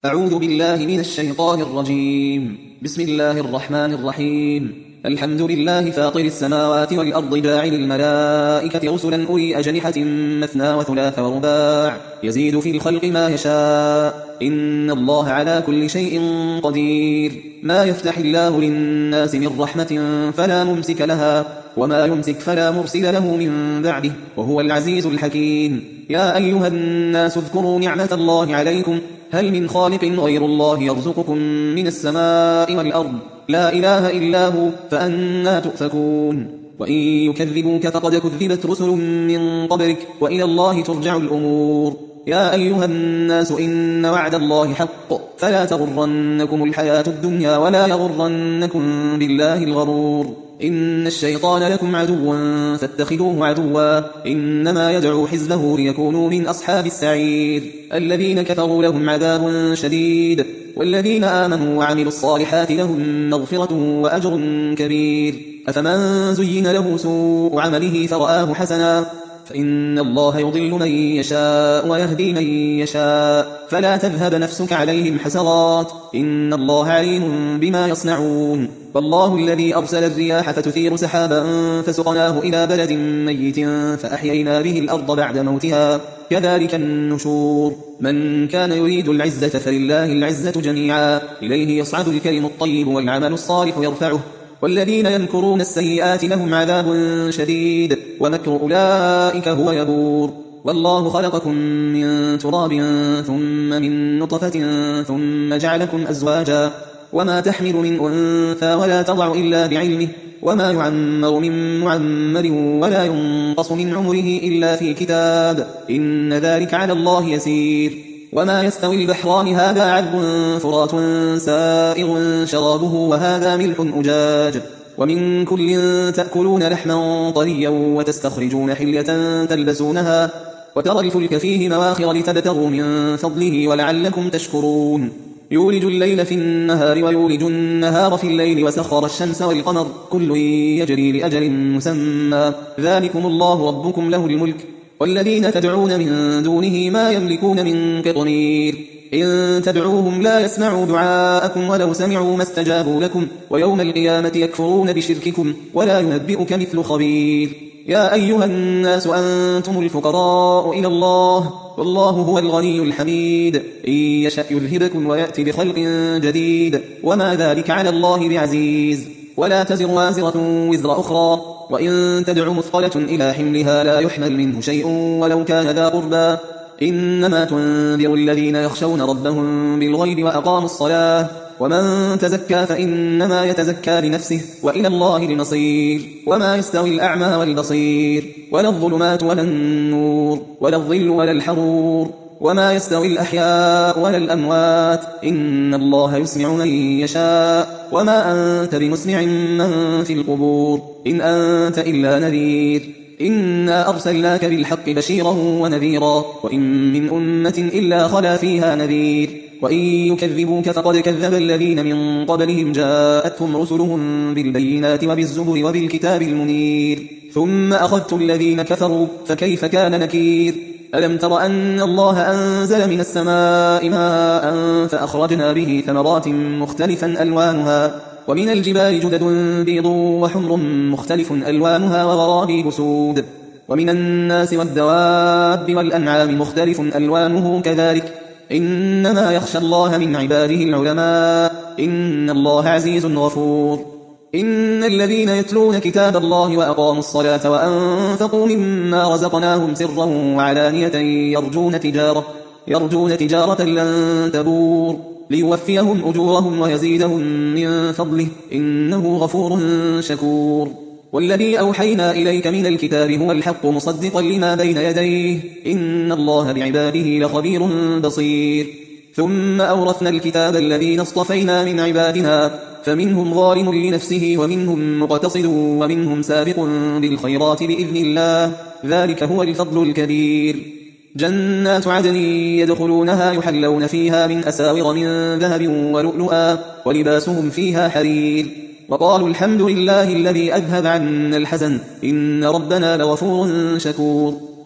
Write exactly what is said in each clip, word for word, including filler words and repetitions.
أعوذ بالله من الشيطان الرجيم. بسم الله الرحمن الرحيم. الحمد لله فاطر السماوات والأرض جاعل الملائكة رسلا أولي أجنحة مثنى وثلاث ورباع يزيد في الخلق ما يشاء إن الله على كل شيء قدير. ما يفتح الله للناس من رحمة فلا ممسك لها وما يمسك فلا مرسل له من بعده وهو العزيز الحكيم. يا أيها الناس اذكروا نعمة الله عليكم هل من خالق غير الله يرزقكم من السماء والأرض لا إله إلا هو فأنى تؤفكون. وإن يكذبوك فقد كذبت رسل من قبلك وإلى الله ترجع الأمور. يا أيها الناس إن وعد الله حق فلا تغرنكم الحياة الدنيا ولا يغرنكم بالله الغرور. إن الشيطان لكم عدو فاتخذوه عدوا إنما يدعو حزبه ليكونوا من أصحاب السعير. الذين كفروا لهم عذاب شديد والذين آمنوا وعملوا الصالحات لهم مغفرة وأجر كبير. أفمن زين له سوء عمله فرآه حسنا فإن الله يضل من يشاء ويهدي من يشاء فلا تذهب نفسك عليهم حسرات إن الله عليم بما يصنعون. والله الذي أرسل الرياح فتثير سحابا فسقناه إلى بلد ميت فأحيينا به الأرض بعد موتها كذلك النشور. من كان يريد العزة فلله العزة جميعا إليه يصعد الكلم الطيب والعمل الصالح يرفعه والذين يمكرون السيئات لهم عذاب شديد ومكر أولئك هو يبور. والله خلقكم من تراب ثم من نطفة ثم جعلكم أزواجا وما تحمل من أنثى ولا تضع إلا بعلمه وما يعمر من معمر ولا ينقص من عمره إلا في كتاب إن ذلك على الله يسير. وما يستوي البحران هذا عذب فرات سائغ شرابه وهذا ملح أجاج ومن كل تأكلون لحما طريا وتستخرجون حلية تلبسونها وترى الفلك فيه مواخر لتبتغوا من فضله ولعلكم تشكرون. يولج الليل في النهار ويولج النهار في الليل وسخر الشمس والقمر كل يجري لأجل مسمى ذلكم الله ربكم له الملك والذين تدعون من دونه ما يملكون من قطمير. إن تدعوهم لا يسمعوا دعاءكم ولو سمعوا ما استجابوا لكم ويوم القيامة يكفرون بشرككم ولا ينبئك مثل خبير. يا أيها الناس أنتم الفقراء إلى الله والله هو الغني الحميد. إن يشأ يذهبكم ويأتي بخلق جديد وما ذلك على الله بعزيز. ولا تزر وازرة وزر أخرى وإن تدع مثقلة إلى حملها لا يحمل منه شيء ولو كان ذا قربى إنما تنذر الذين يخشون ربهم بالغيب وأقاموا الصلاة ومن تزكى فإنما يتزكى لنفسه وإلى الله المصير. وما يستوي الأعمى والبصير ولا الظلمات ولا النور ولا الظل ولا الحرور وما يستوي الأحياء ولا الأموات إن الله يسمع من يشاء وما أنت بمسمع من في القبور إن أنت إلا نذير. إنا أرسلناك بالحق بشيرا ونذيرا وإن من أمة إلا خلا فيها نذير. وإن يكذبوك فقد كذب الذين من قبلهم جاءتهم رسلهم بالبينات وبالزبر وبالكتاب المنير ثم أخذت الذين كفروا فكيف كان نكير. ألم تر أن الله أنزل من السماء ماء فأخرجنا به ثمرات مختلفا ألوانها ومن الجبال جدد بيض وحمر مختلف ألوانها وغرابيب سود ومن الناس والدواب والأنعام مختلف ألوانه كذلك إنما يخشى الله من عباده العلماء إن الله عزيز غفور. إن الذين يتلون كتاب الله وأقاموا الصلاة وأنفقوا مما رزقناهم سرا وعلانية يرجون تجارة, يرجون تجارة لن تبور ليوفيهم أجورهم ويزيدهم من فضله إنه غفور شكور. والذي أوحينا إليك من الكتاب هو الحق مصدقا لما بين يديه إن الله بعباده لخبير بصير. ثم أورثنا الكتاب الذين اصطفينا من عبادنا فمنهم ظالم لنفسه ومنهم مقتصد ومنهم سابق بالخيرات بإذن الله ذلك هو الفضل الكبير. جنات عدن يدخلونها يحلون فيها من أساور من ذهب ولؤلؤا ولباسهم فيها حرير وقالوا الحمد لله الذي أذهب عنا الحزن إن ربنا لغفور شكور.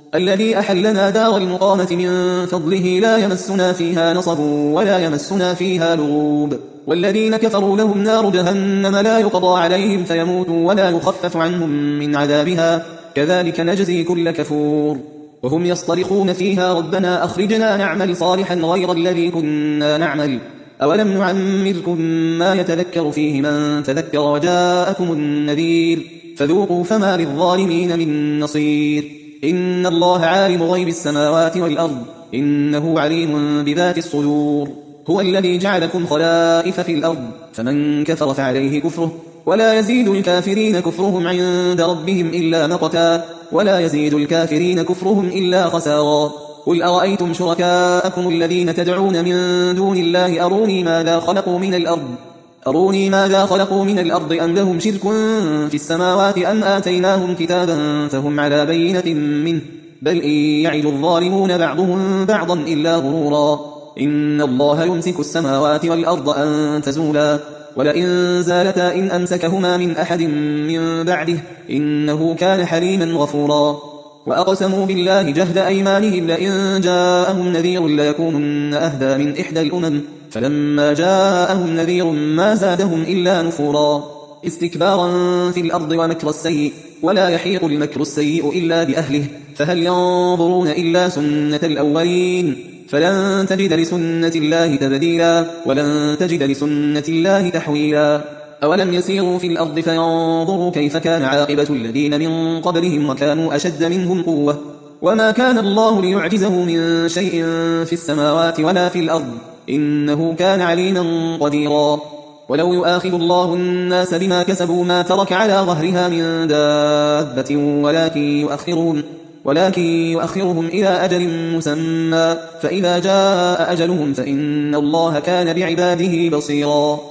الذي أحلنا دار المقامة من فضله لا يمسنا فيها نصب ولا يمسنا فيها لغوب والذين كفروا لهم نار جهنم لا يقضى عليهم فيموتوا ولا يخفف عنهم من عذابها كذلك نجزي كل كفور وهم يصطرخون فيها ربنا أخرجنا نعمل صالحا غير الذي كنا نعمل أولم نعمركم ما يتذكر فيه من تذكر وجاءكم النذير فذوقوا فما للظالمين من نصير إن الله عالم غيب السماوات والأرض إنه عليم بذات الصدور هو الذي جعلكم خلائف في الأرض فمن كفر فعليه كفره ولا يزيد الكافرين كفرهم عند ربهم إلا مقتا ولا يزيد الكافرين كفرهم إلا خسارا قل أرأيتم شركاءكم الذين تدعون من دون الله أروني ماذا خلقوا من الأرض أروني ماذا خلقوا من الأرض أم لهم شرك في السماوات أم آتيناهم كتابا فهم على بينة منه بل إن يعد الظالمون بعضهم بعضا إلا غرورا إن الله يمسك السماوات والأرض أن تزولا ولئن زالتا إن أمسكهما من أحد من بعده إنه كان حليما غفورا وأقسموا بالله جهد أيمانهم لئن جاءهم نذير ليكونن أهدى من إحدى الأمم فلما جاءهم نذير ما زادهم إلا نفورا استكبارا في الأرض ومكر السيء ولا يحيط المكر السيء إلا بأهله فهل ينظرون إلا سنة الأولين فلن تجد لسنة الله تبديلا ولن تجد لسنة الله تحويلا أولم يسيروا في الأرض فينظروا كيف كان عاقبة الذين من قبلهم وكانوا أشد منهم قوة وما كان الله ليعجزه من شيء في السماوات ولا في الأرض إنه كان عليما قديرا ولو يؤاخذ الله الناس بما كسبوا ما ترك على ظهرها من دابة ولكن يؤخرهم ولكن يؤخرهم إلى أجل مسمى فإذا جاء أجلهم فإن الله كان بعباده بصيرا